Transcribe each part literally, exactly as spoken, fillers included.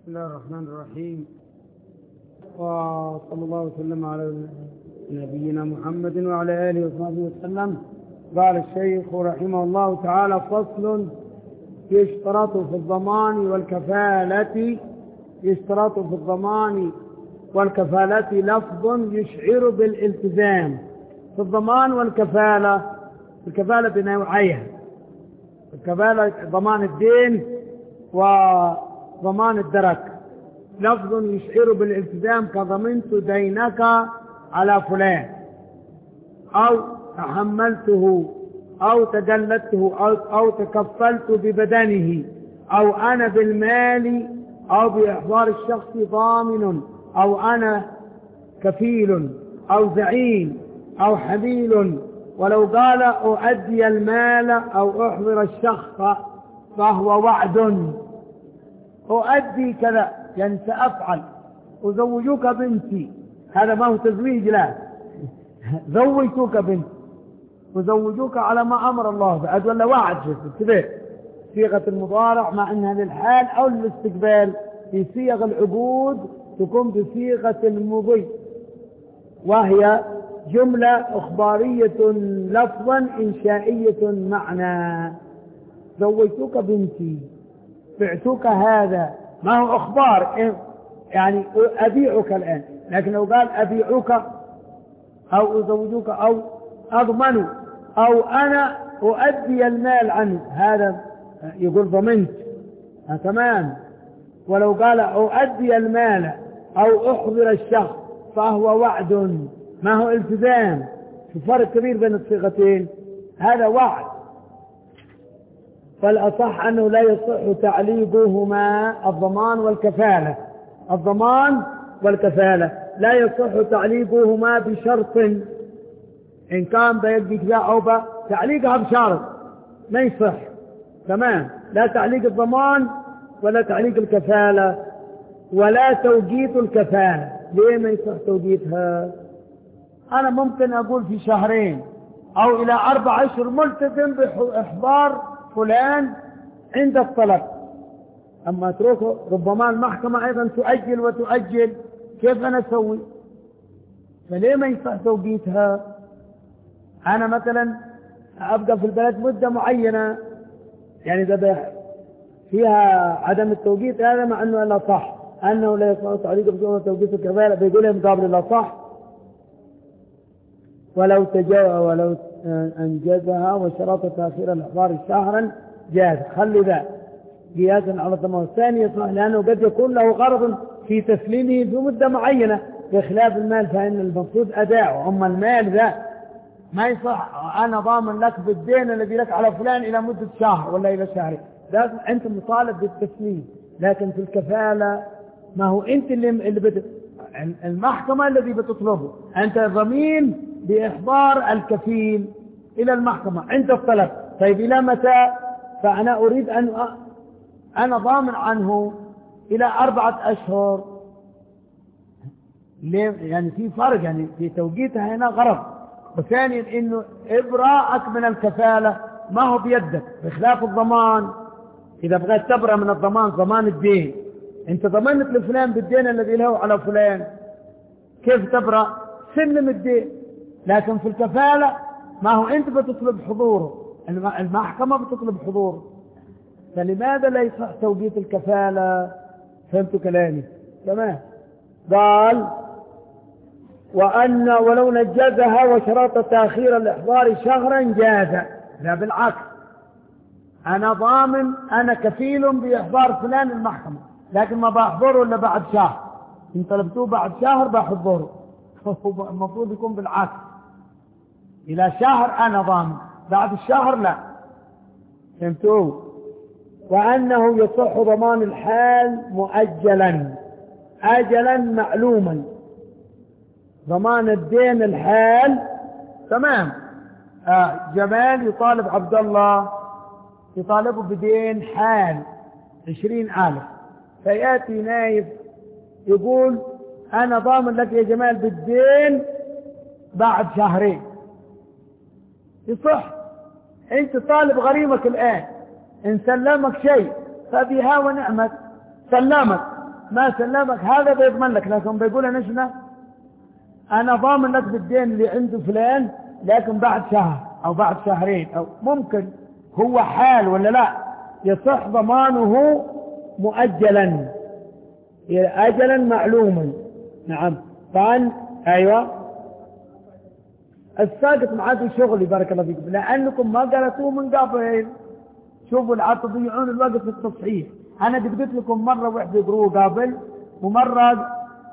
بسم الله الرحمن الرحيم، وصلى الله وسلم على نبينا محمد وعلى آله وصحبه وسلم. قال الشيخ رحمه الله تعالى: فصل: يشترط في الضمان والكفالة يشترط في الضمان والكفالة لفظ يشعر بالالتزام. في الضمان والكفالة، الكفالة نوعين: الكفالة ضمان الدين وضمان الدرك. لفظ يشعر بالالتزام كضمنت دينك على فلان، أو تحملته، أو تجلدته، أو, أو تكفلت ببدنه، أو أنا بالمال أو بإحضار الشخص ضامن، أو أنا كفيل أو زعيم أو حميل. ولو قال أؤدي المال أو أحضر الشخص فهو وعد. أؤدي كذا يعني سأفعل. أزوجك بنتي، هذا ما هو تزويج، لا، زوجتك بنتي، وزوجوك على ما أمر الله بعد، ولا وعد كذا صيغة المضارع مع أنها للحال أو للاستقبال. في صيغ العقود تكون بصيغة المضي، وهي جملة إخبارية لفظا إنشائية معنى. زوجتك بنتي، بعتك هذا، ما هو إخبار، يعني أبيعك الآن. لكن لو قال أبيعك أو أزوجك أو أضمن أو أنا أؤدي المال عنه، هذا يقول ضمنت، تمام. ولو قال أؤدي المال أو أحضر الشخص فهو وعد، ما هو التزام. في فرق كبير بين الصيغتين، هذا وعد. فالأصح أنه لا يصح تعليقهما، الضمان والكفالة. الضمان والكفالة لا يصح تعليقهما بشرط، إن كان بيدي كذا أو با تعليقها بشرط ما يصح، تمام. لا تعليق الضمان ولا تعليق الكفالة ولا توقيت الكفالة. ليه ما يصح توقيتها؟ أنا ممكن أقول في شهرين أو إلى أربع أشهر ملتزم بإحضار فلان عند الطلب، أما أتركه ربما المحكمة أيضا تؤجل وتؤجل، كيف أنا أسوي؟ فليه ما يصح توقيتها؟ أنا مثلا أبقى في البلد مدة معينة، يعني إذا فيها عدم التوقيت هذا، مع أنه لا صح، أنه لا يصح تعليق بجملة توقيت الكفالة، بيقولها مقابل لا صح. ولو تجاوز ولو أنجزها وشرط تأخير الإحضار شهرا جاز. خلي ذا قياسا على الضمان. الثاني يصح لأنه قد يكون له غرض في تسليمه في مدة معينة، بخلاف المال فإن المفروض أداءه. أما المال ذا ما يصح أنا ضامن لك بالدين الذي لك على فلان إلى مدة شهر ولا إلى شهرين، لازم أنت مطالب بالتسليم. لكن في الكفالة ما هو أنت اللي, اللي بت... المحكمة الذي بتطلبه، أنت ضمين بإحضار الكفيل إلى المحكمة عند الطلب. طيب إلى متى؟ فأنا أريد أن أ... أنا ضامن عنه إلى أربعة أشهر. ليه؟ يعني في فرق، يعني في توقيتها هنا غرض. وثانيا إنه إبراءك من الكفالة ما هو بيدك، بخلاف الضمان. إذا بغيت تبرأ من الضمان، ضمان الدين، أنت ضمنت لفلان بالدين الذي له على فلان، كيف تبرأ؟ سلم الدين. لكن في الكفالة ما هو أنت بتطلب حضوره، المحكمة بتطلب حضوره. فلماذا لا يصح توقيت الكفالة؟ فهمتوا كلامي؟ تمام. قال: وأن ولو نجزها وشرط تأخير الإحضار شهرا جاز. لا، بالعكس، أنا ضامن، أنا كفيل بإحضار فلان المحكمة، لكن ما بأحضره إلا بعد شهر. إن طلبتوه بعد شهر بأحضره. المفروض يكون بالعكس، إلى شهر أنا ضامن، بعد الشهر لا. فهمتوه؟ وأنه يصح ضمان الحال مؤجلا أجلا معلوما. ضمان الدين الحال، تمام. آه جمال يطالب عبد الله، يطالبه بدين حال عشرين ألف، فيأتي نايف يقول أنا ضامن لك يا جمال بالدين بعد شهرين. يصح؟ أنت طالب غريمك الآن، إن سلمك شيء فبها ونعمت، سلمك ما سلمك هذا بيضمن لك، لكن بيقول أنا شنو أنا ضامن لك بالدين اللي عنده فلان، لكن بعد شهر أو بعد شهرين أو ممكن هو حال ولا لا، يصح ضمانه مؤجلا أجلا معلوما. نعم طبعا أيوة الساقط معاكم شغلي بارك الله فيكم، لأنكم ما قرأتوه من قبل. شوفوا العاد تضيعون الوقت في التصحيح. أنا قلت لكم مرة واحدة يقروه قبل ومرة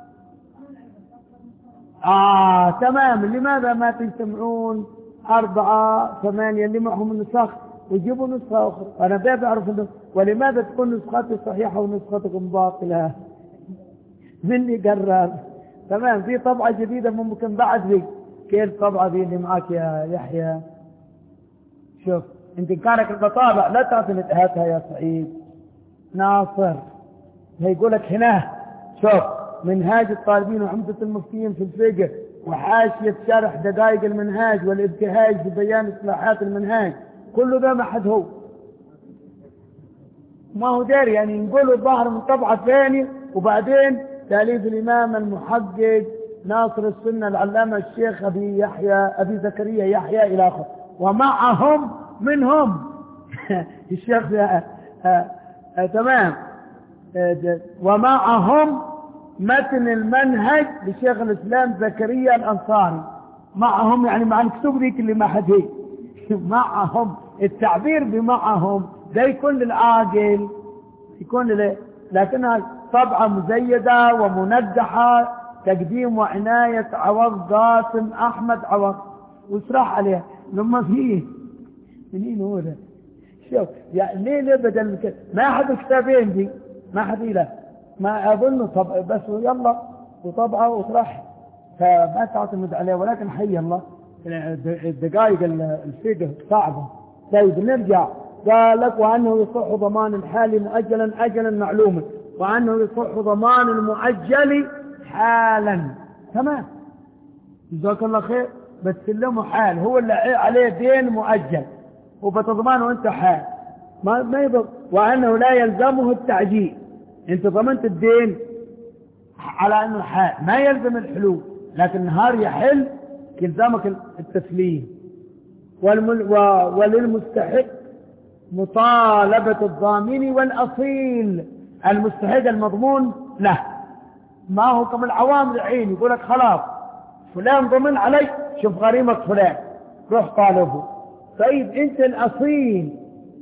آه تمام. لماذا ما تجتمعون أربعة ثمانية اللي معهم النسخ ويجيبوا نسخة أخرى؟ أنا بيبي أعرف إنه ولماذا تكون نسختي صحيحة ونسختكم باطلة؟ مني قرر. تمام. في طبعة جديدة ممكن بعد ذي. كيف طبعة ذي اللي معك يا يحيى؟ شوف انت كانك البطابع لا تعطي هاتها يا سعيد ناصر. هيقولك هنا شوف منهاج الطالبين وعمدة المفتين في الفقه وحاشية شرح دقائق المنهاج والابتهاج في بيان اصلاحات المنهاج، كله ده ما حد هو ما هو داري. يعني نقوله الظاهر من طبعة ثانية. وبعدين تأليف الإمام المحقق ناصر السنة العلامة الشيخ أبي يحيى أبي زكريا يحيى إلى آخره، ومعهم منهم الشيخ آه آه آه تمام آه ومعهم متن المنهج لشيخ الإسلام زكريا الأنصاري. معهم يعني مع الكتب ذيك اللي ما حد هي معهم. التعبير بمعهم ده يكون للعاقل يكون له، لكنها طبعة مزيدة ومندحة تقديم وعناية عوض قاسم أحمد عوض واسرح عليها لما فيه منين هو ده. شوف يعني ليه ليه بدل كده ما حد كتابين دي ما حد له ما أظنه طبع بس يلا وطبعه وطرح فما تعتمد عليه. ولكن حي الله الدقائق الفقه صعبة. طيب نرجع. قال لك وأنه يصح ضمان الحال مؤجلا أجلا معلوما، وأنه يصح ضمان المؤجل حالا. تمام جزاك الله خير. بتسلمه حال هو اللي عليه دين مؤجل وبتضمانه أنت حال ما ما يضر. وأنه لا يلزمه التعجيل. أنت ضمنت الدين على أنه حال ما يلزم الحلول، لكن نهار يحل يلزمك التسليم. وللمستحق مطالبة الضامن والأصيل. المستحق المضمون له ما هو كم العوام الحين يقول لك خلاص فلان ضمن علي شوف غريمة فلان روح طالبه. طيب انت الأصيل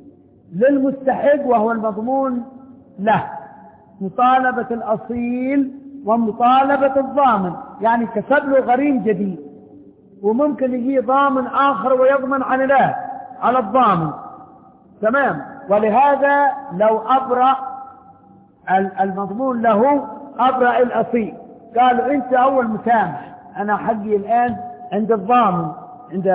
للمستحق وهو المضمون له. مطالبة الأصيل ومطالبة الضامن يعني كسب له غريم جديد وممكن يجي ضامن آخر ويضمن على له على الضامن. تمام. ولهذا لو أبرأ المضمون له أبرأ الأصيل قالوا أنت أول مسامح أنا حقي الآن عند الضامن عند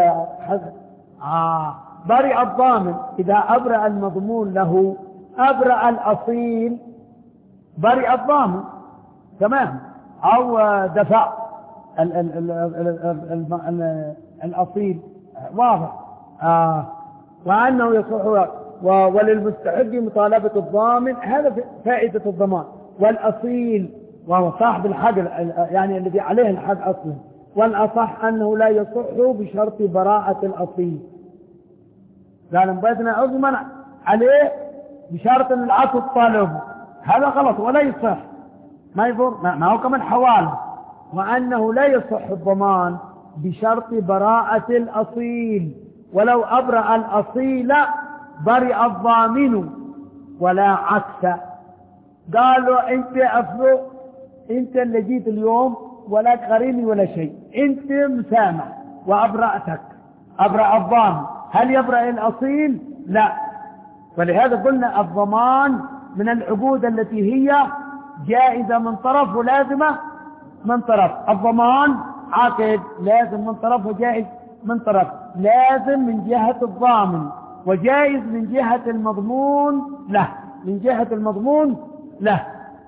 آه برئ الضامن. إذا أبرأ المضمون له أبرأ الأصيل برئ الضامن. تمام. أو دفع ال ال ال ال ال ال الأصيل واضح. آه وأنه يصح وللمستحق مطالبة الضامن هذا فائدة الضمان. والأصيل وهو صاحب الحق يعني الذي عليه الحق أصلا. والأصح أنه لا يصح بشرط براءة الأصيل. قال بدنا أضمن عليه بشرط أن العصر طالب هذا غلط ولا يصح ما يضر ما هو كمان حواله. وأنه لا يصح الضمان بشرط براءة الأصيل. ولو أبرأ الأصيل برئ الضامن ولا عكس. قالوا أنت أفرق أنت اللي جيت اليوم ولا غريمي ولا شيء أنت مسامح وأبرأتك أبرأ الضامن. هل يبرأ الأصيل؟ لا. فلهذا قلنا الضمان من العقود التي هي جائزة من طرف ولازمة من طرف. الضمان عقد لازم من طرف وجائز من طرف. لازم من جهة الضامن وجائز من جهة المضمون له من جهة المضمون له.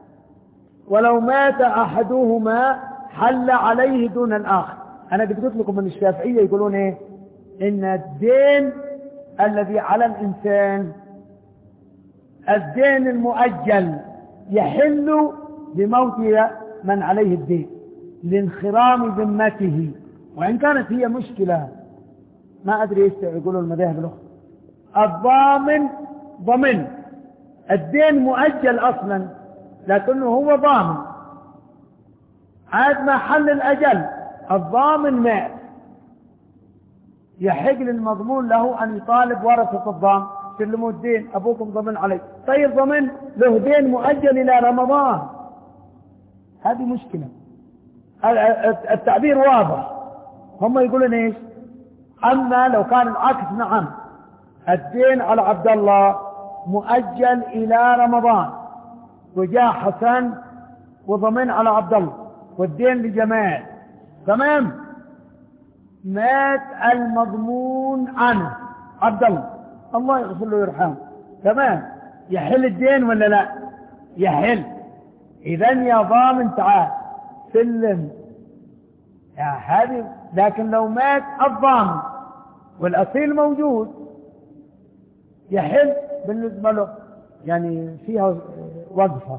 ولو مات أحدهما حل عليه دون الآخر. أنا قد قلت لكم من الشافعية يقولون إيه إن الدين الذي على الإنسان الدين المؤجل يحل لموت من عليه الدين لانخرام ذمته. وإن كانت هي مشكلة ما أدري إيش يقولوا المذاهب الأخرى. الضامن ضمن الدين مؤجل أصلا لكنه هو ضامن عاد ما حل الأجل. الضامن مات يحق للمضمون له أن يطالب ورثة الضامن سلموا الدين أبوكم ضمن علي. طيب ضمن له دين مؤجل إلى رمضان هذه مشكلة. التعبير واضح. هم يقولون إيش؟ أما لو كان العكس نعم الدين على عبد الله مؤجل إلى رمضان وجاء حسن وضمن على عبد الله والدين لجمال تمام مات المضمون عنه عبد الله الله يغفر له ويرحمه تمام يحل الدين ولا لا؟ يحل. إذن يا ضامن تعال سلم يا هذه. لكن لو مات الضامن والأصيل موجود يحل بالنسبة له يعني فيها وقفة.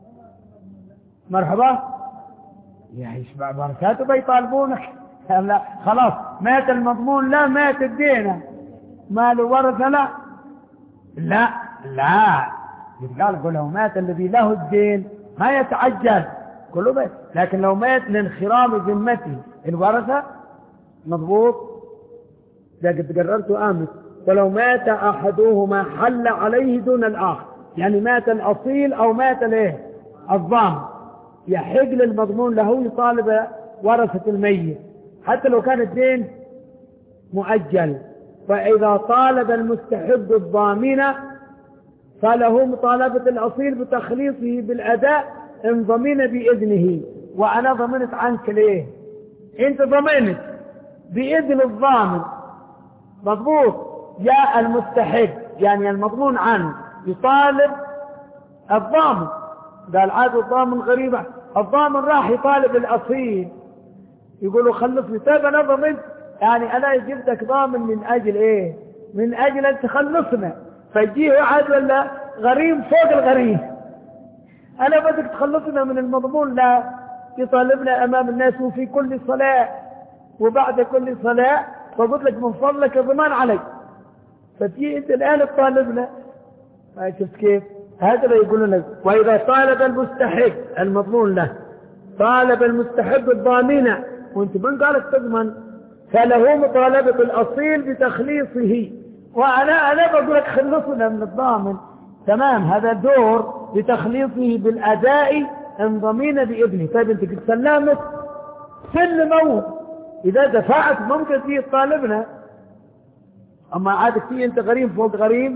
مرحبا يعيش بركاته بيطالبونك لا خلاص مات المضمون لا مات الدين ماله ورثة لا لا لا يتقال قل لو مات الذي له الدين ما يتعجل كله بيت. لكن لو مات لانخرام ذمته الورثة مضبوط ده قد قررته آمس. ولو مات أحدهما حل عليه دون الآخر يعني مات الأصيل أو مات الايه الضامن يحق للمضمون له يطالب ورثة الميت حتى لو كان الدين مؤجل. فإذا طالب المستحق الضامن فله مطالبة الأصيل بتخليصه بالأداء إن ضمن بإذنه. وأنا ضمنت عنك ليه؟ أنت ضمنت بإذن الضامن مضبوط. جاء المستحق يعني المضمون عنه يطالب الضامن قال عاد الضامن غريبة. الضامن راح يطالب الأصيل يقولوا خلصني. طيب أنا ضمنت يعني أنا جبتك ضامن من أجل إيه؟ من أجل أن تخلصنا. فيجيه عاد ولا غريم فوق الغريم أنا بدك تخلصنا من المضمون لا يطالبنا أمام الناس وفي كل صلاة وبعد كل صلاة فقلت لك من فضلك ضمان علي فتجي أنت الآن تطالبنا. شفت كيف؟ هذا يقولون لك. وإذا طالب المستحق المضمون له طالب المستحق الضامنة وانت من قالك تضمن فله مطالبة الأصيل بتخليصه. وأنا أنا بقول لك خلصنا من الضامن تمام هذا دور بتخليصه بالأداء إن ضمين بإذنه. طيب أنت قد سلمت سلموه إذا دفعت ممكن فيه طالبنا. أما عادك فيه أنت غريم فوق غريم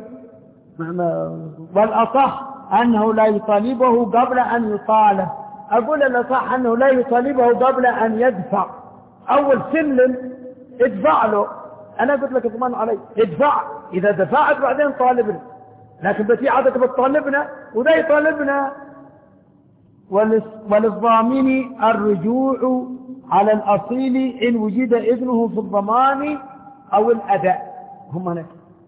والأصح أنه لا يطالبه قبل أن يطالب. أقول الأصح أنه لا يطالبه قبل أن يدفع. أول سلم ادفع له. أنا قلت لك اضمن علي ادفع إذا دفعت بعدين طالبنا. لكن بس عادة بتطالبنا وده يطالبنا. وللضامن الرجوع على الأصيل إن وجد إذنه في الضمان أو الأداء. هم هناك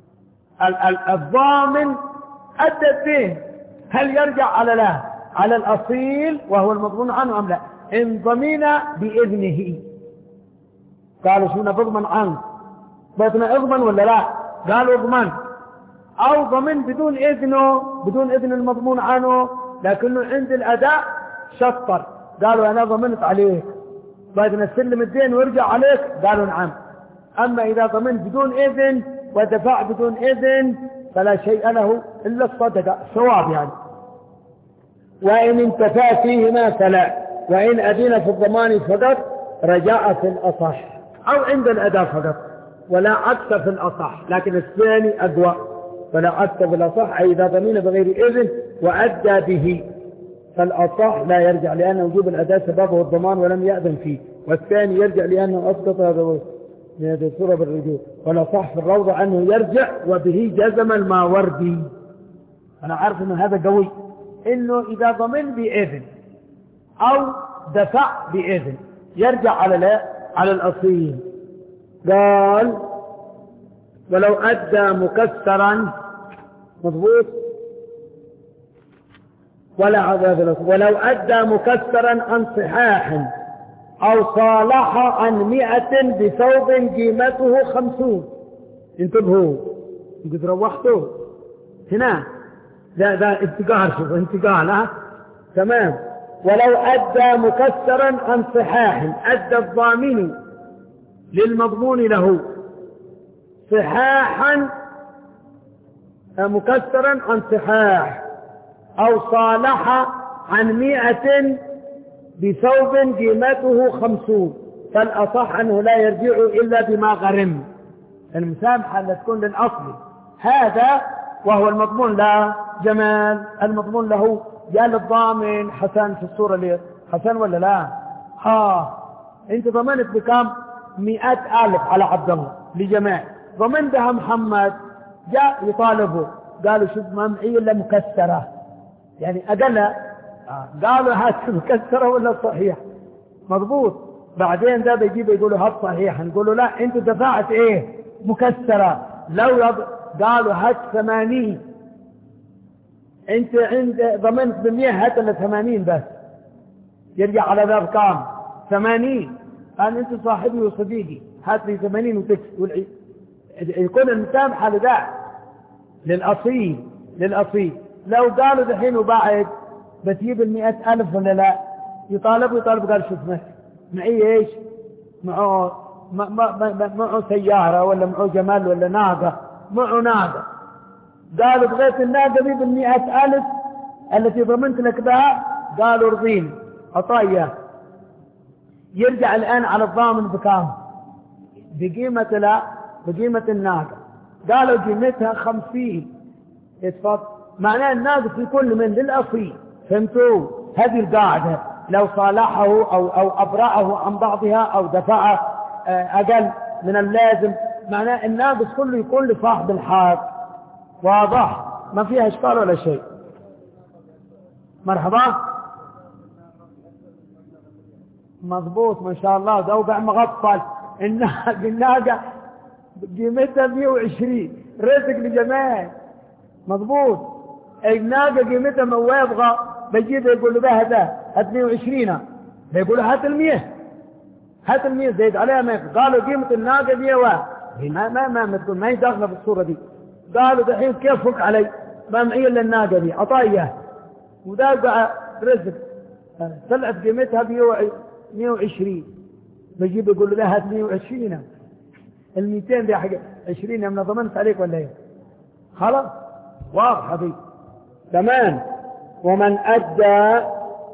الضامن أدى الدين هل يرجع على لا على الأصيل وهو المضمون عنه أم لا؟ إن ضمن بإذنه قالوا شو نضمن عنه بيتنا اضمن ولا لا؟ قالوا اضمن. أو ضمن بدون إذنه بدون إذن المضمون عنه لكنه عند الأداء شطر قالوا أنا ضمنت عليك بدنا نسلم الدين ويرجع عليك قالوا نعم. أما إذا ضمنت بدون إذن ودفع بدون إذن فلا شيء له إلا الصدقة ثواب يعني. وإن انتفى فيهما فلا. وإن أذن في الضمان فقط رجاء في الأصح أو عند الأداء فقط ولا عكس في الأصح. لكن الثاني أقوى فلا عكس في الأصح أي إذا ضمن بغير إذن وأدى به فالأصح لا يرجع لأن وجوب الأداء سببه الضمان ولم يأذن فيه. والثاني يرجع لأنه أسقط هذا الصورة بالرجوع. والأصح في الروضة أنه يرجع وبه جزم الماوردي. أنا عارف أنه هذا قوي إنه إذا ضمن بإذن أو دفع بإذن يرجع على لا على الأصيل. قال ولو أدى مكسرا مضبوط ولا عذاب. ولو أدى مكسرا عن صحاح أو صالح عن مئة بثوب قيمته خمسون. انتبهوا، قد روحتوا هنا، لا لا انتقال، شوف انتقال ها تمام. ولو أدى مكسرا عن صحاح، أدى الضامن للمضمون له صحاحا مكسرا عن صحاح أو صالح عن مئة بثوب قيمته خمسون، فالأصح أنه لا يرجع إلا بما غرم. المسامحة اللي تكون للأصل هذا وهو المضمون لا جمال، المضمون له قال الضامن حسن في الصورة اللي حسن ولا لا؟ ها انت ضمنت بكم؟ مئة ألف على عبد الله لجمال، ضمنتها محمد، جاء يطالبه قالوا شوف ما معي إلا مكسرة، يعني أقل آه. قالوا هات مكسرة ولا صحيح؟ مضبوط. بعدين ده بيجيب يقولوا هات صحيح، نقولوا لا انت دفعت ايه؟ مكسرة. لو يض... قالوا هات ثمانين، انت عند ضمنت بمية، هات لنا ثمانين بس، يرجع على ذا كام؟ ثمانين. قال انت صاحبي وصديقي هات لي ثمانين وتكس والعي... يكون المسامحة لذا للأصيل للأصيل. لو قالوا دحين وبعد بتجيب المئة ألف ولا لا؟ يطالب يطالب قال شوف معي ايش؟ معه معه سيارة ولا معه جمال ولا ناقة؟ معه ناقة. قالوا بغيت الناقة دي بالمئة ألف التي ضمنت لك بها، قالوا رضيني أطايا. يرجع الآن على الضامن بكام؟ بقيمة لا بقيمة الناقة. قالوا قيمتها خمسين، اتفضل. معناه الناقة يكون من للأصيل. فهمتوا؟ هذه القاعدة. لو صالحه أو, أو أبرأه عن بعضها أو دفع أقل من اللازم، معناه الناقص كله يكون لصاحب الحق. واضح؟ ما فيها إشكال ولا شيء. مرحبا. مضبوط ما شاء الله. دوبع مغفل. الناقة قيمتها مئة وعشرين، رزق لجمال. مضبوط. الناقة قيمتها ما هو يبغى بيجيب يقول له بها هذا هات مئة وعشرين، بيقول له هات المئة، هات المئة زيد عليها مئة. قالوا قيمة الناقة مئة واحد، ما ما ما ما تقول ما هي داخله في الصورة دي. قالوا دحين كيف فك علي؟ ما معي الا الناقة دي عطايا، وده بقى رزق طلعت قيمتها مئة وعشرين، بيجيب يقول له لا هات مئة وعشرين، ال مئتين دي حق عشرين من ضمنت عليك ولا ايه؟ خلاص واضحة دي تمام. ومن أدى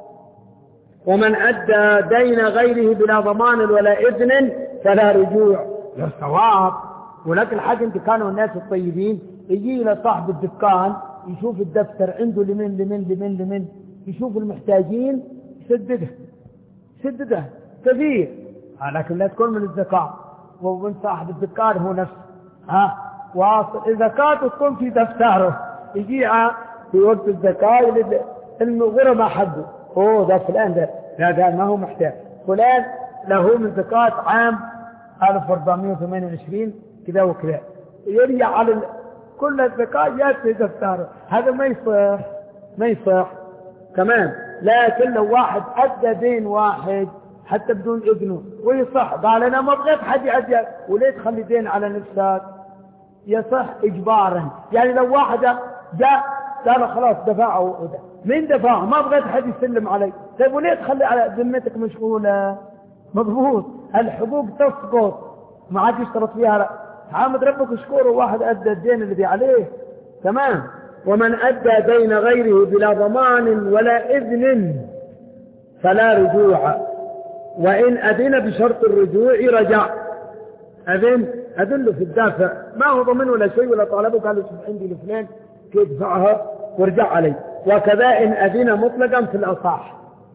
ومن أدى دين غيره بلا ضمان ولا إذن فلا رجوع. يا صواب. ولكن الحاجة انت كانوا الناس الطيبين يجي إلى صاحب الدكان يشوف الدفتر عنده لمن لمن لمن لمن، يشوف المحتاجين يسدده يسدده كثير، لكن لا تكون من الزكاة. ومن صاحب الدكان هو نفسه ها واصل الزكاة تكون في دفتره، يجي في وقت الزكاة الغرباء حقه، اوه ده فلان ده لا ده ما هو محتاج، فلان له من زكاة عام ألف وأربعمئة وثمانية وعشرين كذا وكذا، يرجع على كل الزكاة جات في دفتره. هذا ما يصح ما يصح كمان. لكن لو واحد أدى دين واحد حتى بدون إذنه ويصح، قال أنا ما بغيت حد يأدي، وليه تخلي دين على نفسك؟ يصح إجبارا. يعني لو واحد جاء قال خلاص دفعه، من دفعه ما بغيت حد يسلم علي، طيب وليه تخلي على ذمتك مشغولة؟ مضبوط. الحقوق تسقط ما عاد يشترط فيها لا. حامد ربك اشكره واحد أدى الدين الذي عليه تمام. ومن أدى دين غيره بلا ضمان ولا إذن فلا رجوع، وإن أذن بشرط الرجوع رجع. أذن أذن في الدافع، ما هو ضمن ولا شيء ولا طالبه قال له شوف عندي لفلان كيف دفعها وارجع علي. وكذا إن أذن مطلقا في الأصح.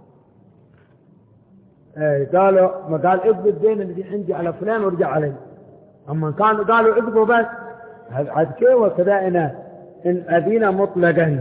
ايه قالوا ما قال اقضي الدين الذي عندي على فلان وارجع علي، أما كانوا قالوا اقضوا بس هذا كيف. وكذا إن إن أذن مطلقا.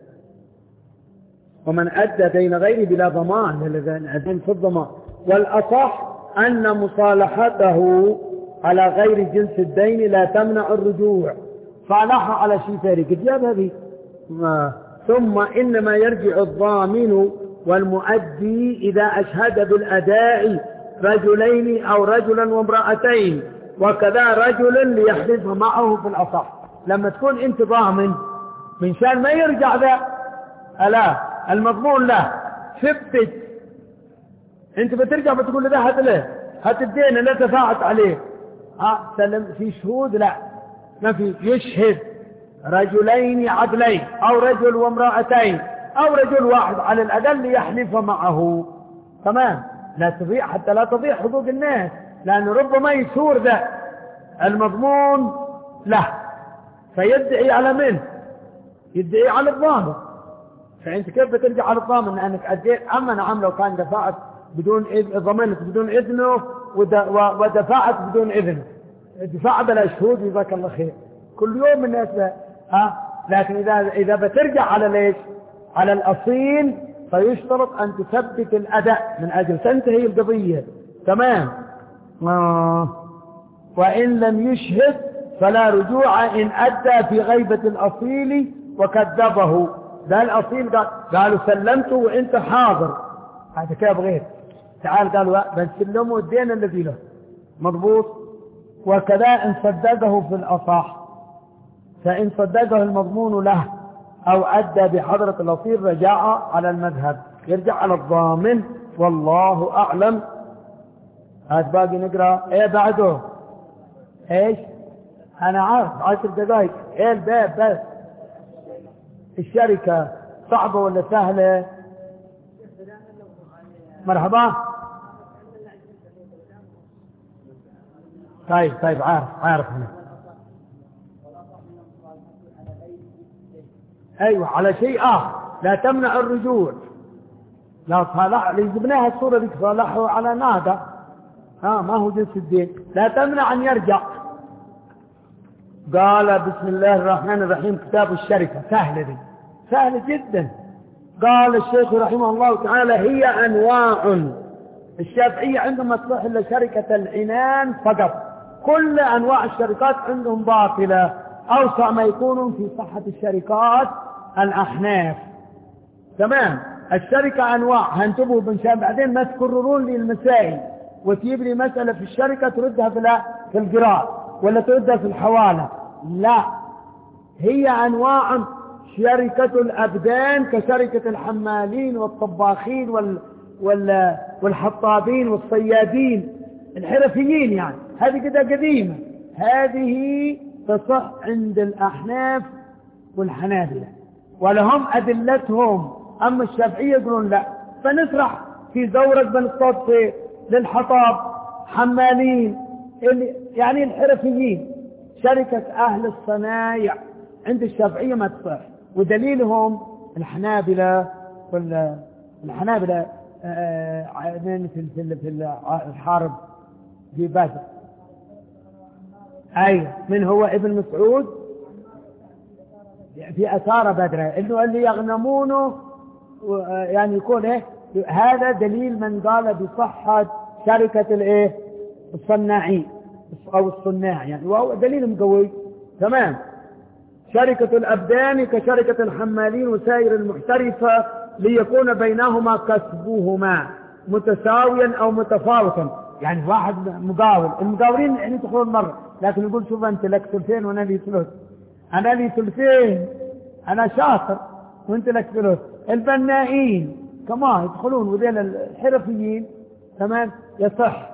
ومن أدى دين غيره بلا ضمان لأن أذن في الضمان. والأصح أن مصالحته على غير جنس الدين لا تمنع الرجوع. صالحها على شيء ثاني قد جاب هذه ثم إنما يرجع الضامن والمؤدي إذا أشهد بالأداء رجلين أو رجلا وامرأتين، وكذا رجل ليحلف معه في الأصح. لما تكون أنت ضامن من شان ما يرجع ذا ألا المضمون له ثبت، أنت بترجع بتقول له ذا هات له هات الدين اللي دفعت عليه، ها سلم في شهود؟ لا ما في. يشهد رجلين عدلين أو رجل وامرأتين أو رجل واحد على الأقل يحلف معه. تمام، لا تضيع حتى لا تضيع حقوق الناس، لأن ربما يثور ذا المضمون له فيدعي على من؟ يدعي على الضامن. فأنت كيف بترجع على الضامن لأنك أديت؟ أما نعم لو كان دفعت بدون إذن، ضمنت بدون إذنه ودفعت بدون إذنه، دفع بلا شهود جزاك الله خير كل يوم الناس ها. لكن إذا إذا بترجع على ليش؟ على الأصيل، فيشترط أن تثبت الأداء من أجل تنتهي القضية. تمام. آه. وإن لم يشهد فلا رجوع إن أدى في غيبة الأصيل وكذبه. ده الأصيل قال قالوا سلمته وإنت حاضر، هذا كيف غير؟ تعال قالوا بنسلمه الدين الذي له مضبوط. وكذا إن صدقه في الأصح، فإن صدقه المضمون له أو أدى بحضرة الأصيل رجع على المذهب، يرجع على الضامن والله أعلم. هات باقي نقرأ إيه بعده؟ إيش؟ أنا عارف عشر دقائق. إيه الباب بس؟ الشركة صعبة ولا سهلة؟ مرحبا. طيب طيب عارف عارف هنا. أيوة على شيء آخر لا تمنع الرجوع. لا صالح اللي جبناها الصورة دي صالحه على نادى، ها ما هو جنس الدين، لا تمنع أن يرجع. قال بسم الله الرحمن الرحيم كتاب الشركة. سهلة دي سهلة جدا. قال الشيخ رحمه الله تعالى هي أنواع. الشافعية عندهم ما تصلح إلا شركة العنان فقط، كل أنواع الشركات عندهم باطلة. أوسع ما يكونون في صحة الشركات الأحناف. تمام. الشركة أنواع، هنتبهوا بنشان بعدين ما تكررون لي المسائل وتجيب لي مسألة في الشركة تردها في القراء ولا تردها في الحوالة. لا، هي أنواع. شركة الأبدان كشركة الحمالين والطباخين وال وال والحطابين والصيادين الحرفيين، يعني هذه كده قديمة، هذه تصح عند الأحناف والحنابلة ولهم أدلتهم. أما الشافعية يقولون لا، فنسرح في زورق بنصطاد في للحطاب حمالين يعني الحرفيين. شركة أهل الصنايع عند الشافعية ما تصح، ودليلهم الحنابلة والحنابلة في في في الحرب في بدر. أي من هو ابن مسعود في أثار بدر إنه اللي يغنمونه يعني يكون إيه. هذا دليل من قال بصحة شركة الإيه الصناعي أو الصناع يعني، وهو دليل قوي. تمام. شركة الأبدان كشركة الحمالين وسائر المحترفة ليكون بينهما كسبهما متساويا أو متفاوتا. يعني واحد مقاول، المقاولين يعني تدخلون مرة لكن يقول شوف أنت لك ثلثين وأنا لي ثلث، أنا لي ثلثين أنا شاطر وأنت لك ثلث. البنائين كمان يدخلون وذيل الحرفيين. تمام يصح.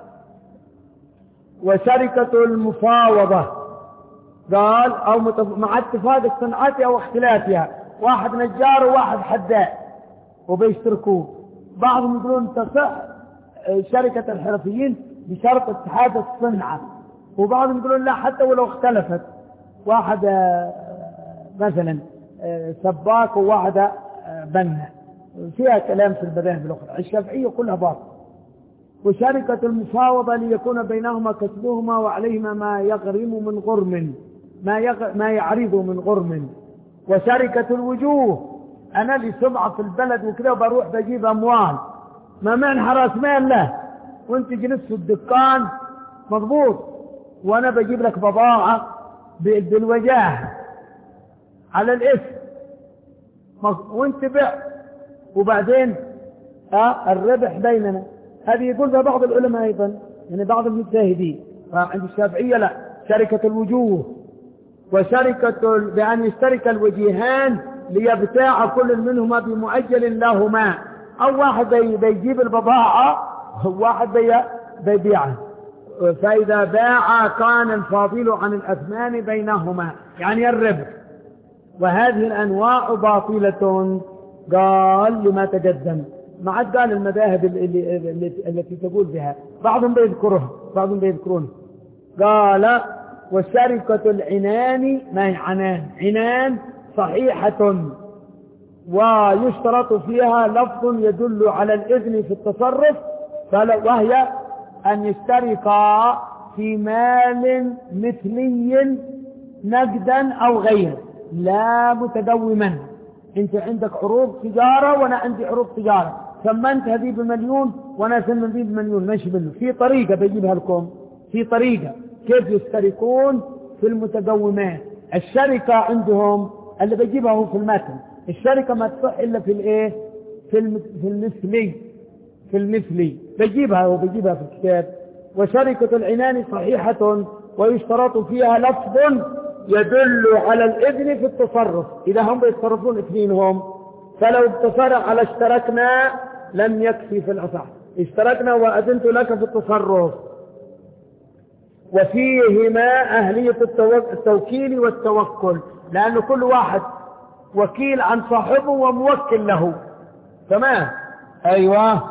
وشركة المفاوضة قال أو متف... مع اتفاق الصنعات أو اختلافها، واحد نجار وواحد حداء وبيشتركوا. بعضهم يقولون تصح شركة الحرفيين بشرط اتحاد الصنعة، وبعضهم يقولون لا حتى ولو اختلفت، واحد مثلا سباك وواحد بنا، فيها كلام في المذاهب الأخرى. الشافعية كلها باطل. وشركة المفاوضة ليكون بينهما كسبهما وعليهما ما يغرم من غرم ما, يغ... ما يعرض من غرم. وشركة الوجوه، أنا لي سمعة في البلد وكذا وبروح بجيب أموال، ما معنى راس مال له وانت جلست في الدكان مضبوط، وانا بجيب لك بضاعة بالوجاهة على الاسم وانت بع وبعدين اه الربح بيننا. هذه يقول بها بعض العلماء ايضا، يعني بعض المجتهدين. عند الشافعية لا، شركة الوجوه وشركة بأن يشترك الوجيهان ليبتاع كل منهما بمؤجل لهما، أو واحد بيجيب البضاعة وواحد بيبيعها، فإذا باع كان الفاضل عن الأثمان بينهما، يعني الربح. وهذه الأنواع باطلة قال لما تقدم. ما عاد قال المذاهب التي تقول بها، بعضهم بيذكرها بعضهم بيذكرون. قال وشركة العنان، ما هي عنان؟ عنان صحيحة ويشترط فيها لفظ يدل على الإذن في التصرف، وهي أن يشتركا في مال مثلي نقدا أو غيره لا متدوما. انت عندك عروض تجارة وانا عندي عروض تجارة، ثمنت هذه بمليون وانا ثمن ذي بمليون، ماشي منه. في طريقة بجيبها لكم، في طريقة كيف يشتركون في المتدومات. الشركة عندهم اللي بجيبها هو في المتن، الشركة ما تصح إلا في الايه، في المثلي، في المثلي بجيبها وبجيبها في الكتاب. وشركة العنان صحيحة ويشترط فيها لفظ يدل على الإذن في التصرف، إذا هم بيتصرفون اثنينهم. فلو اقتصر على اشتركنا لم يكفي في الأصح، اشتركنا وأذنت لك في التصرف. وفيهما أهلية التوكيل والتوكل، لأن كل واحد وكيل عن صاحبه وموكل له. تمام؟ أيوة.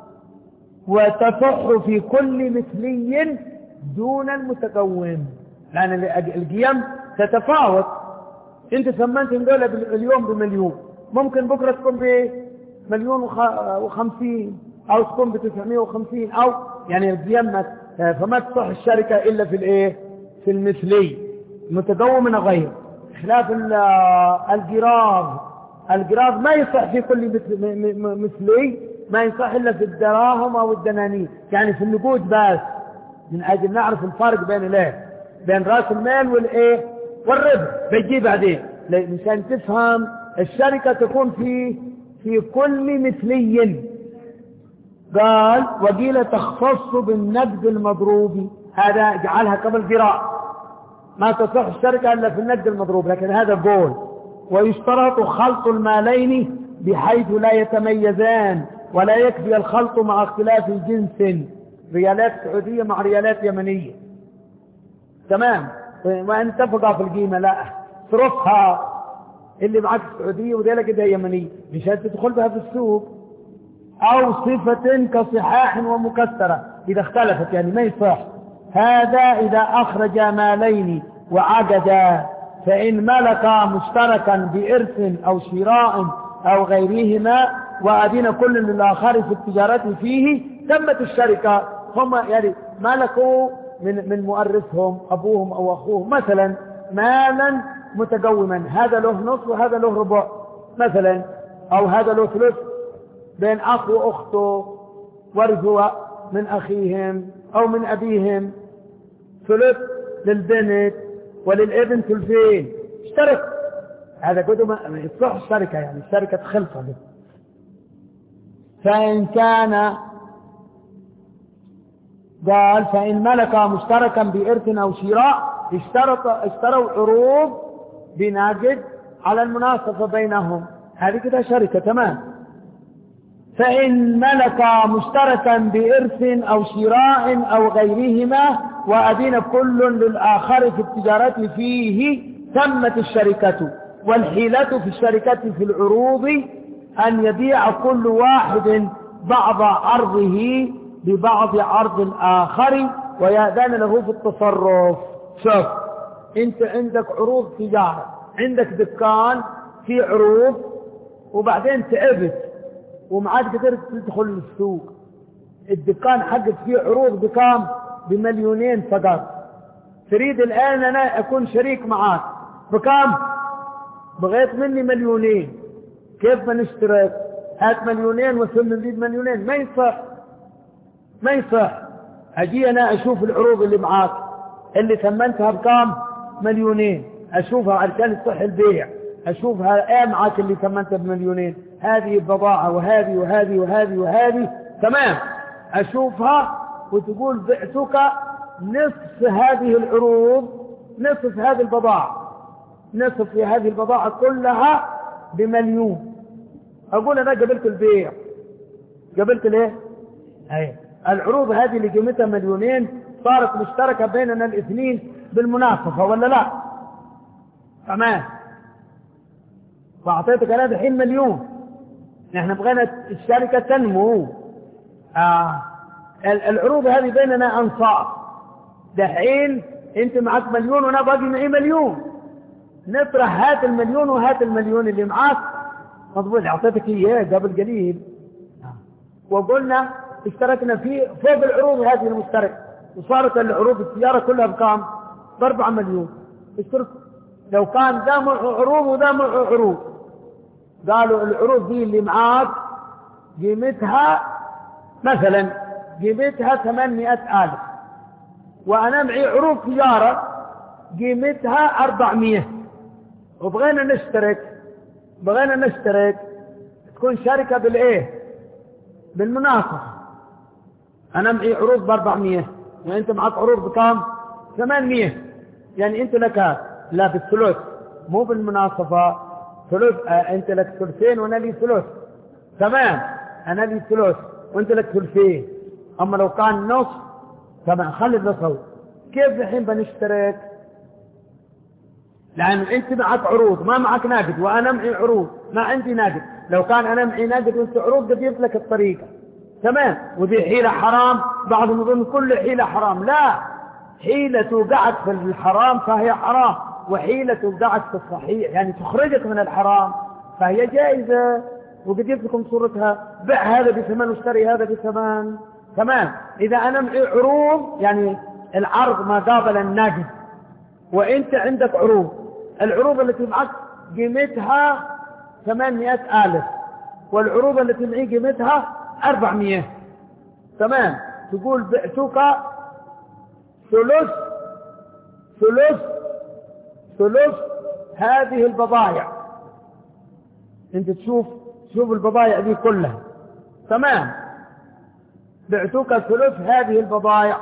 وتصح في كل مثلي دون المتقوم، لأن القيم تتفاوت. انت ثمنت دولة اليوم بمليون، ممكن بكرة تكون بمليون وخمسين او تكون بتسعمائة وخمسين، او يعني القيم. فما تصح الشركة الا في الايه، في المثلي المتدوم من غير. خلاف القراض، القراض ما يصح في كل مثلي، ما يصح الا في الدراهم او الدنانير، يعني في النقود بس، من اجل نعرف الفرق بين الايه، بين راس المال والايه والربح. بيجي بعدين مشان تفهم الشركة تكون في في كل مثلي. قال وقيل تختص بالنقد المضروب، هذا جعلها قبل قراء، ما تصح الشركة الا في النقد المضروب، لكن هذا قول. ويشترط خلط المالين بحيث لا يتميزان، ولا يكفي الخلط مع اختلاف الجنس، ريالات سعودية مع ريالات يمنية. تمام؟ وان اتفقا في القيمة لا، صرفها اللي معك السعودية وذيلا كده يمنية مشان تدخل بها في السوق. او صفة كصحاح ومكسرة اذا اختلفت، يعني ما يصح. هذا اذا اخرج مالين وعقدا، فان ملكا مشتركا بارث او شراء او غيرهما واذن كل للاخر في التجارة فيه تمت الشركة. هم يعني ملكوا من من مؤرثهم ابوهم او اخوهم مثلا مالا متقوما، هذا له نصف وهذا له ربع مثلا، او هذا له ثلث بين اخ واخته، ورثوا من اخيهم او من ابيهم، ثلث للبنت وللابن ثلثين، اشترك. هذا كده ما يصح الشركة، يعني الشركة خلصة. فإن كان قال فإن ملك مشتركا بإرث أو شراء اشترط اشتروا عروض بناقد على المناصفة بينهم، هذه كده شركة. تمام. فإن ملك مشتركا بإرث أو شراء أو غيرهما وأذن كل للآخر في التجارة فيه تمت الشركة. والحيلة في الشركة في العروض أن يبيع كل واحد بعض عرضه ببعض عرض الآخر ويأذن له في التصرف. شوف، انت عندك عروض تجارة، عندك دكان في عروض، وبعدين تعبت ومعاد قدرت تدخل السوق، الدكان حقك فيه عروض بكام؟ بمليونين فقط. تريد الآن أنا أكون شريك معاك بكام؟ بغيت مني مليونين، كيف بنشترك؟ هات مليونين وثم نزيد مليونين، ما يصح، ما يصح. أجي أنا أشوف العروض اللي معاك اللي ثمنتها بكام؟ مليونين، أشوفها علشان يصح البيع، اشوفها ايه معك اللي ثمنتها بمليونين، هذه البضاعة وهذه وهذه وهذه وهذه تمام، اشوفها وتقول بعتك نصف هذه العروض، نصف هذه البضاعة، نصف في هذه البضاعة كلها بمليون. اقول انا قبلت البيع، قبلت ليه؟ ايه العروض هذه اللي قيمتها مليونين صارت مشتركة بيننا الاثنين بالمناصفة ولا لا؟ تمام. فأعطيتك أنا الحين مليون، نحن بغينا الشركة تنمو. آه. العروض هذه بيننا أنصاف، دحين أنت معك مليون وأنا باقي معي مليون، نطرح هات المليون وهات المليون اللي معك. مضبوط، أعطيتك إياه قبل قليل وقلنا اشتركنا فيه فوق العروض هذه المشتركة، وصارت العروض السيارة كلها بكام؟ باربعة مليون. اشترك لو كان ده معه عروض وده معه عروض، قالوا العروض دي اللي معاك قيمتها مثلا قيمتها ثمانمائة ألف، وأنا معي عروض تجارة قيمتها أربعمائة، وبغينا نشترك بغينا نشترك تكون شركة بالإيه؟ بالمناصفة. أنا معي عروض بأربعمائة وأنت معك عروض بكام؟ ثمانمائة، يعني أنت لك لا بالثلث مو بالمناصفة ثلث، آه أنت لك ثلثين وأنا لي ثلث، تمام، أنا لي ثلث وأنت لك ثلثين. أما لو كان نص تمام خلي النص. كيف الحين بنشترك؟ لأن أنت معك عروض ما معك ناقد، وأنا معي عروض ما عندي ناقد. لو كان أنا معي ناقد وأنت عروض قدرت لك الطريقة تمام. ودي حيلة حرام، بعضهم يظن كل حيلة حرام، لا، حيلة توقعك في الحرام فهي حرام، وحيلة توقعك في الصحيح يعني تخرجك من الحرام فهي جائزة. وقدرت لكم صورتها، بع هذا بثمن واشتري هذا بثمن تمام. إذا أنا معي عروض يعني العرض ما قابل الناقد، وانت عندك عروض، العروض التي معك قيمتها ثمانمائة ألف والعروض التي معي قيمتها أربعمائة تمام. تقول بعتك ثلث ثلث ثلث هذه البضائع. انت تشوف شوف البضائع دي كلها تمام، بعتك ثلث هذه البضائع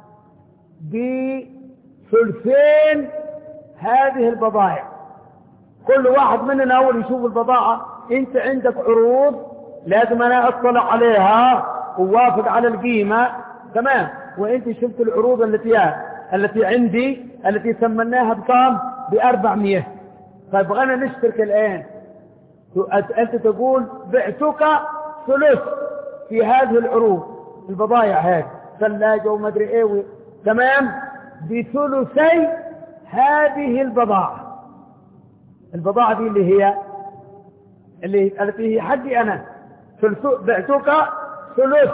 بثلثين هذه البضائع. كل واحد مننا أول يشوف البضاعة، أنت عندك عروض لازم أنا أطلع عليها ووافق على القيمة تمام، وأنت شفت العروض التي التي عندي التي ثمناها بكام؟ بأربعمائة. فبغينا نشترك الآن، أنت تقول بعتك ثلث في هذه العروض البضائع هذه ثلاجة ومدري ايه تمام، بثلثي هذه البضاعة. البضاعة دي اللي هي اللي التي هي حقي أنا، بعتك ثلث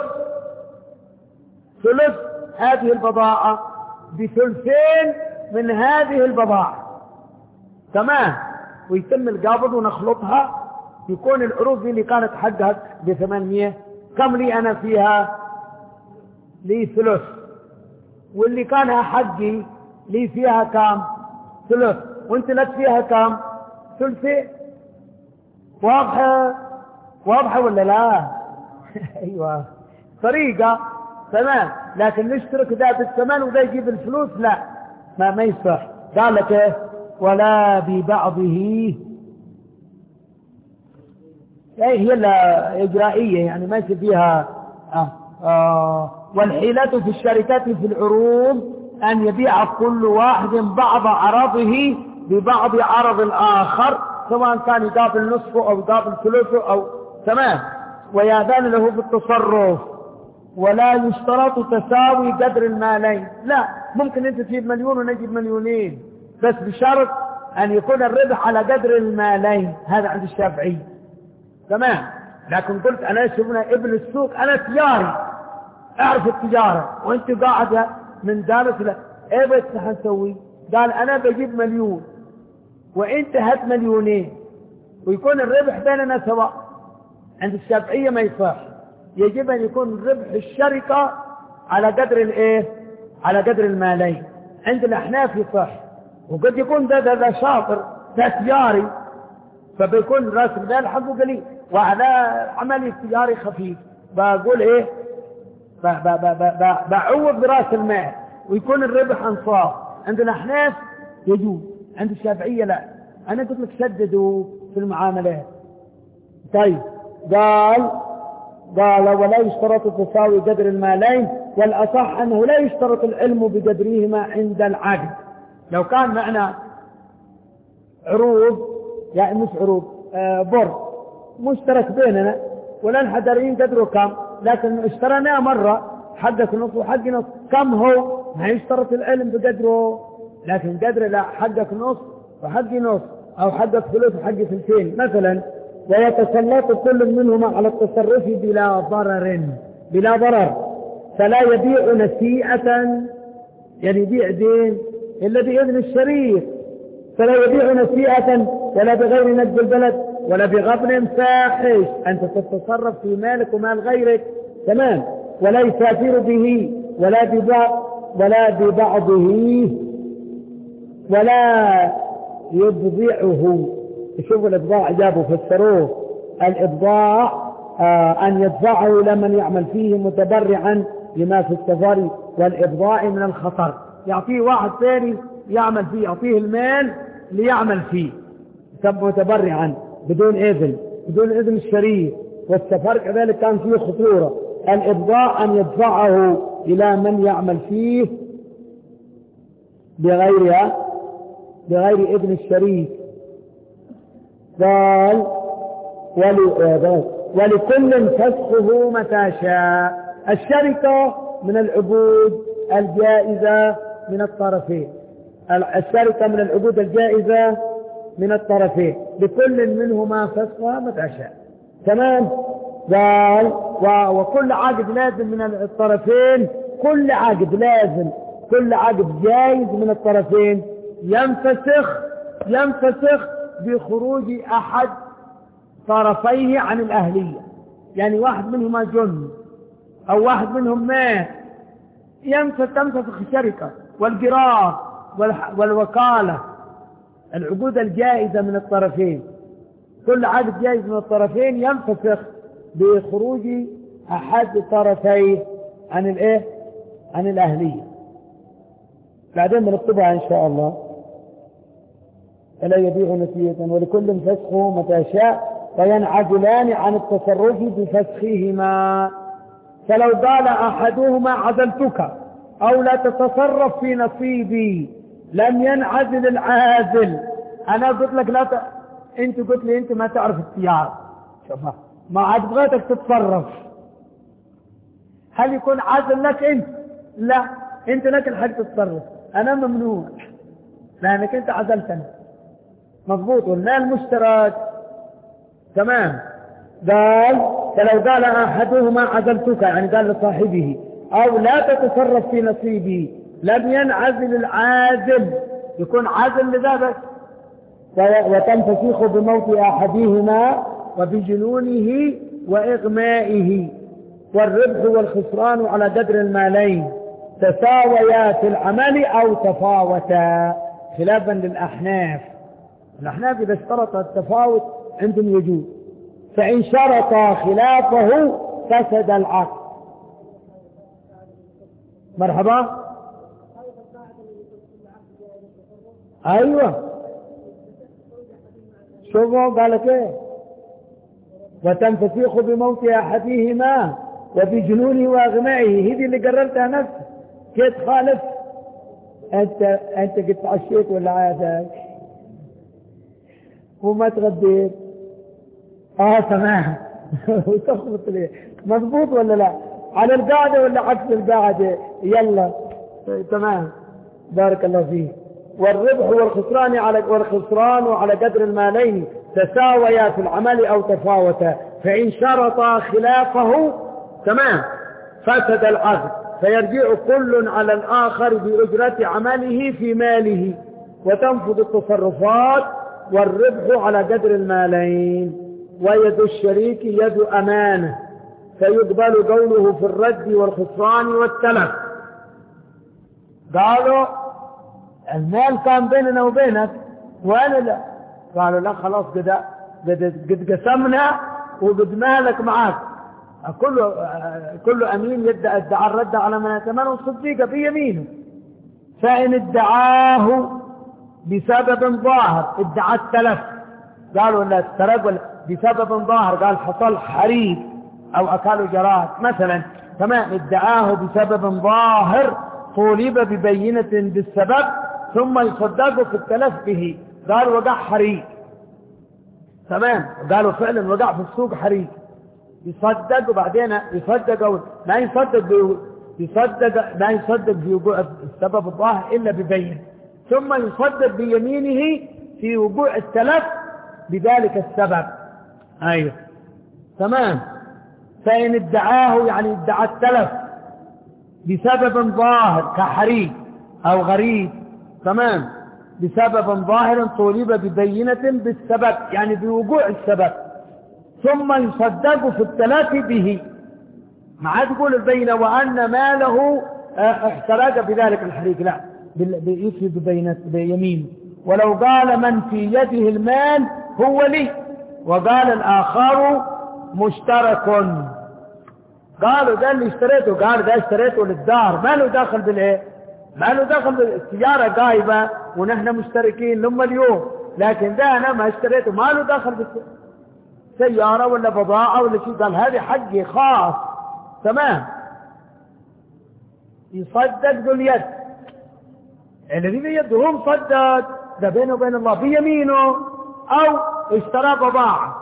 ثلث هذه البضاعة بثلثين من هذه البضاعة تمام. ويتم القابض ونخلطها، يكون العروض دي اللي كانت حقها بثمانمائة كم لي أنا فيها؟ لي ثلث، واللي كانها حقي لي فيها كام؟ ثلث، وانت لك فيها كام؟ ثلثين. واضحة واضحة ولا لا؟ ايوه طريقة تمام. لكن نشترك ده بالثمن وده يجيب الفلوس، لا ما ما يصح. قال لك ايه؟ ولا ببعضه، ايه هي الإجرائية يعني ماشي فيها آه. آه. والحيلة في الشركات في العروض أن يبيع كل واحد بعض عرضه ببعض عرض الآخر، سواء كان يقابل نصفه أو يقابل ثلثه أو تمام، ويأذن له بالتصرف. ولا يشترط تساوي قدر المالين، لا، ممكن أنت تجيب مليون ونجيب مليونين، بس بشرط أن يكون الربح على قدر المالين. هذا عند الشافعي تمام. لكن قلت أنا شفنا ابن السوق، أنا تجاري أعرف التجارة، وأنت قاعدة من دارس لا إيه بس هنسوي؟ قال أنا بجيب مليون وأنت هات مليونين ويكون الربح بيننا سواء. عند الشافعية ما يصح، يجب أن يكون ربح الشركة على قدر الإيه؟ على قدر المالين. عند الأحناف يصح، وقد يكون ده ده, ده شاطر، ده تجاري فبيكون راس المال حقه قليل، وعلى عملي التجاري خفيف بقول ايه ب- ب- ب- ب- بعوض براس المال ويكون الربح انصاف. عند الاحناف يجوز، عند الشافعيه لا. انا قلت لك سددوا في المعاملات. طيب قال قال ولا يشترط تساوي قدر المالين، والاصح انه لا يشترط العلم بقدرهما عند العقد. لو كان معنا عروض، يعني مش عروض، آه بر مشترك بيننا ولا نحدرين قدره كم، لكن اشتريناه مرة حقك نص وحقي نص، كم هو؟ ما يشترط العلم بقدره، لكن قدره لا، حقك نص وحقي نص، او حقك ثلث وحقي ثلثين مثلا. ويتسلط كل منهما على التصرف بلا ضرر بلا ضرر فلا يبيع نسيئة، يعني يبيع دين إلا بإذن الشريك، فلا يبيع نسيئة ولا بغير نجد البلد ولا بغبن فاحش. أنت تتصرف في مالك ومال غيرك تمام، ولا يسافر به ولا ببعض ولا ببعضه ولا يبضعه. شوفوا الإبضاع جابوا فسروه الإبضاع آه أن يدفعه لمن يعمل فيه متبرعا لما في السفر والإبضاع من الخطر. يعطيه واحد ثاني يعمل فيه، يعطيه المال ليعمل فيه متبرعا بدون إذن بدون إذن الشريك، والسفر كذلك كان فيه خطورة. الإبضاع أن يدفعه إلى من يعمل فيه بغيرها بغير إذن الشريك. قال ولكل فسخه متى شاء. الشركة من العقود الجائزة من الطرفين، الشركة من العقود الجائزة من الطرفين، لكل منهما فسخها متى شاء تمام. قال وكل عقد لازم من الطرفين، كل عقد لازم كل عقد جائز من الطرفين ينفسخ ينفسخ بخروج أحد طرفيه عن الأهلية. يعني واحد منهما جن أو واحد منهم مات، ينفسخ تنفسخ الشركة والقرار والوكالة، العقود الجائزة من الطرفين. كل عقد جائز من الطرفين ينفسخ بخروج أحد طرفيه عن الإيه؟ عن الأهلية. بعدين بنكتبها إن شاء الله. فلا يبيع نسية ولكل فسخه متى شاء وينعزلان عن التصرف بفسخهما. فلو قال أحدهما عزلتك أو لا تتصرف في نصيبي لم ينعزل العازل. أنا قلت لك لا ت... أنت قلت لي أنت ما تعرف السيارة، شوفها ما عاد بغيتك تتصرف، هل يكون عازل لك أنت؟ لا، أنت لك الحق تتصرف، أنا ممنوع لأنك أنت عزلتني. مضبوط. والمال مشترك تمام. قال فلو قال أحدهما عزلتك، يعني قال لصاحبه أو لا تتصرف في نصيبي لم ينعزل العازل، يكون عازل لذا بس. وتم فسيخه بموت أحدهما وبجنونه وإغمائه، والربح والخسران على قدر المالين تساويا في العمل أو تفاوتا، خلافا للأحناف. الأحناف إذا اشترط التفاوت عندهم يجوز، فإن شرط خلافه فسد العقد. مرحبا. أيوة شوفوا قالت ايه وتنفسيخ بموت أحدهما وبجنونه وأغمائه. هذه اللي قررتها نفسك كيف تخالف أنت أنت قد تعشيت ولا عادك وما تغديت اه تمام وتخبط ليه مضبوط ولا لا؟ على القاعدة ولا عكس القاعدة؟ يلا تمام بارك الله فيك. والربح والخسران على والخسران على قدر المالين تساويا في العمل أو تفاوتا، فإن شرط خلافه تمام فسد العقد، فيرجع كل على الآخر بأجرة عمله في ماله، وتنفذ التصرفات والربح على قدر المالين، ويد الشريك يد أمانة، فيقبل قوله في الرد والخسران والتلف. قالوا المال كان بيننا وبينك وأنا لا، قالوا لا خلاص كده قد قد قسمنا وقد مالك معاك. كل كل أمين يدعي ادعى الرد على من ائتمنه الصديق بيمينه. فإن ادعاه بسبب ظاهر، ادعى التلف، قالوا لا السرق بسبب ظاهر، قال حصل حريق أو أكلوا جراد مثلا، تمام، ادعاه بسبب ظاهر طولب ببينة بالسبب ثم يصدقوا في التلف به، قالوا وقع حريق، تمام، قالوا فعلا وقع في السوق حريق، يصدق وبعدين يصدق ما يصدق يصدق ما يصدق بوقوع السبب الظاهر إلا ببين، ثم يصدق بيمينه في وقوع التلف بذلك السبب. أيوه تمام. فإن ادعاه يعني ادعى التلف بسبب ظاهر كحريق أو غريب، تمام، بسبب ظاهر طولب ببينة بالسبب يعني بوقوع السبب، ثم يصدق في التلف به، ما عاد تقول البينة وأن ماله احترق بذلك الحريق، لا، يفي ببينة بيمين. ولو قال من في يده المال هو لي وقال الآخر مشترك، قالوا ده اللي اشتريته، قال ده اشتريته للدار، ما له داخل بالايه، ما له داخل بالسيارة غايبة ونحن مشتركين لما اليوم، لكن ده انا ما اشتريته، ما له داخل بالسيارة ولا بضاعة ولا شيء، قال هذه حقي خاص، تمام. يصدق ذو اليد، الذي بيده هو مصدق، ده بينه وبين الله بيمينه، او اشترى بضاعة،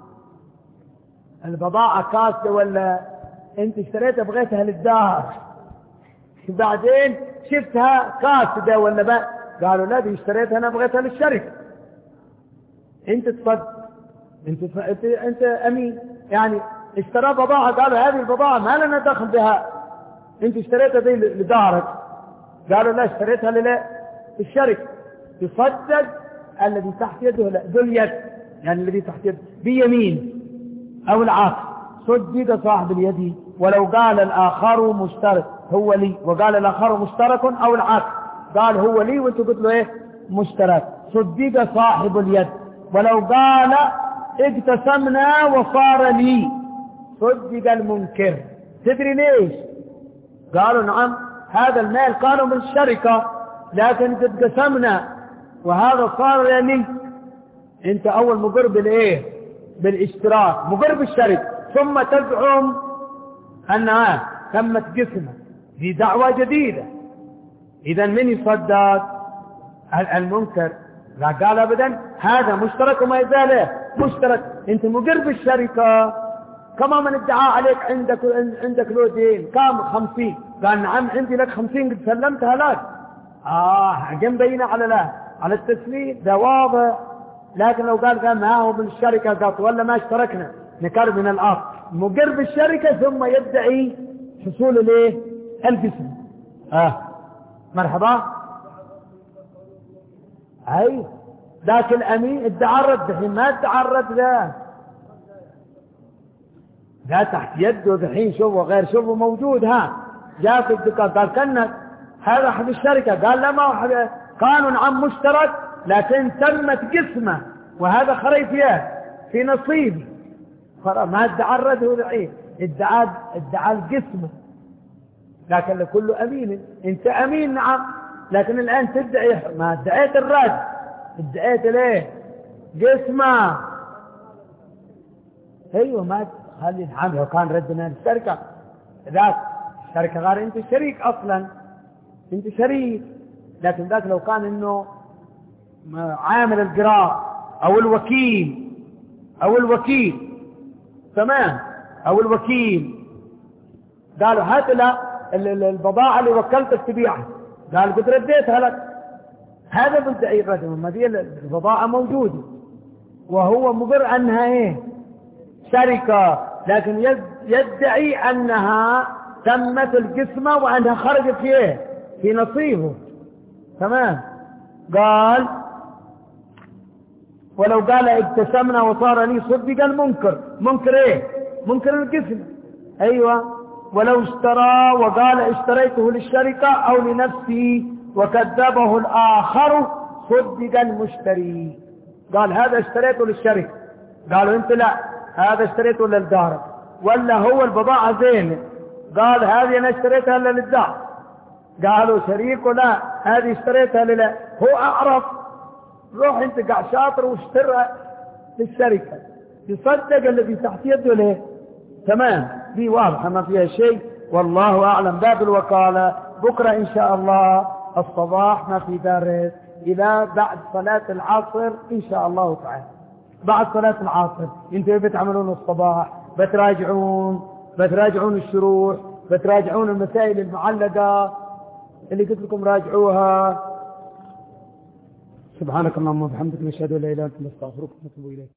البضاعة كاسة ولا انت اشتريتها بغيتها للدار، بعدين شفتها كاسدة ولا بقى، قالوا لا دي اشتريتها انا بغيتها للشركة، انت تصدق، انت ف... انت انت امين، يعني اشترى بضاعة، قالوا هذه البضاعة ما لنا دخل بها، انت اشتريتها دي لدارك، قالوا لا اشتريتها للشركة، تصدق الذي تحت يده ذو اليد، يعني الذي تحت يده بيمين او العكس، صدق صاحب اليد. ولو قال الآخر مشترك هو لي وقال الآخر مشترك أو العكس، قال هو لي وانت قلت له ايه مشترك، صدق صاحب اليد. ولو قال اقتسمنا وصار لي، صدق المنكر. تدري ليش؟ قالوا نعم هذا المال كانوا من الشركة لكن قد قسمنا وهذا صار لي، انت اول مقر بالايه بالاشتراك، مقر بالشركة، ثم تزعم أنها تمت قسمة، دي دعوة جديدة. إذا من يصدق؟ المنكر. لا قال أبدا هذا مشترك وما يزال مشترك، أنت مقر بالشركة، كما من ادعى عليك عندك عندك له دين كام خمسين، قال نعم عندي لك خمسين قد سلمتها لك، آه جنب بينا على لا على التسليم ده واضح. لكن لو قال قال ما هو بالشركة قط ولا ما اشتركنا نكر من الأرض، مقر بالشركة ثم يدعي حصول الايه القسم. اه مرحبا. اي ذاك الامين ادعى الرد، الحين ما ادعى الرد، لا لا تحت يده الحين، شوفوا غير شوفوا موجود، ها جاء في الدكان قال كنا هذا احد الشركة، قال لا ما هو كانوا نعم مشترك لكن تمت قسمه وهذا خري فيه في نصيبي، ما ادعى الرد هو الحين ادعى ادعى القسمه، لكن لكل امين انت امين نعم، لكن الان تدعي ما ادعيت الرد، ادعيت ليه قسمه. ايوه ما خلي نعم لو كان ردنا الشركه ذاك الشركه غير انت شريك اصلا، انت شريك، لكن ذاك لو كان انه عامل القراء او الوكيل او الوكيل تمام او الوكيل، قالوا هات له البضاعه اللي وكلتك تبيعها، قال قد رديتها لك، هذا بدعي الرجل، ما دي البضاعه موجوده وهو مقر انها ايه شركه، لكن يدعي انها تمت القسمه وانها خرجت في ايه في نصيبه، تمام. قال ولو قال اقتسمنا وصار لي، صدق المنكر. منكر ايه؟ منكر القسم. ايوه. ولو اشترى وقال اشتريته للشركة او لنفسي وكذبه الاخر، صدق المشتري، قال هذا اشتريته للشركة قالوا انت لا هذا اشتريته للدار، ولا هو البضاعة زينة، قال هذه انا اشتريتها للدار. قالوا شريكه لا هذه اشتريتها للا، هو اعرف، روح انت قاعد شاطر واشترها للشركة، تصدق الذي تحت يده ليه. تمام، دي واضحة ما فيها شيء، والله اعلم. باب الوكالة بكرة ان شاء الله الصباح ما في درس، الى بعد صلاة العصر ان شاء الله تعالى. بعد صلاة العصر انتوا بتعملون الصباح، بتراجعون بتراجعون الشروح، بتراجعون المسائل المعلقة اللي قلت لكم راجعوها. سبحانك اللهم وبحمدك نشهد ان لا اله الا انت نستغفرك ونتوب اليك.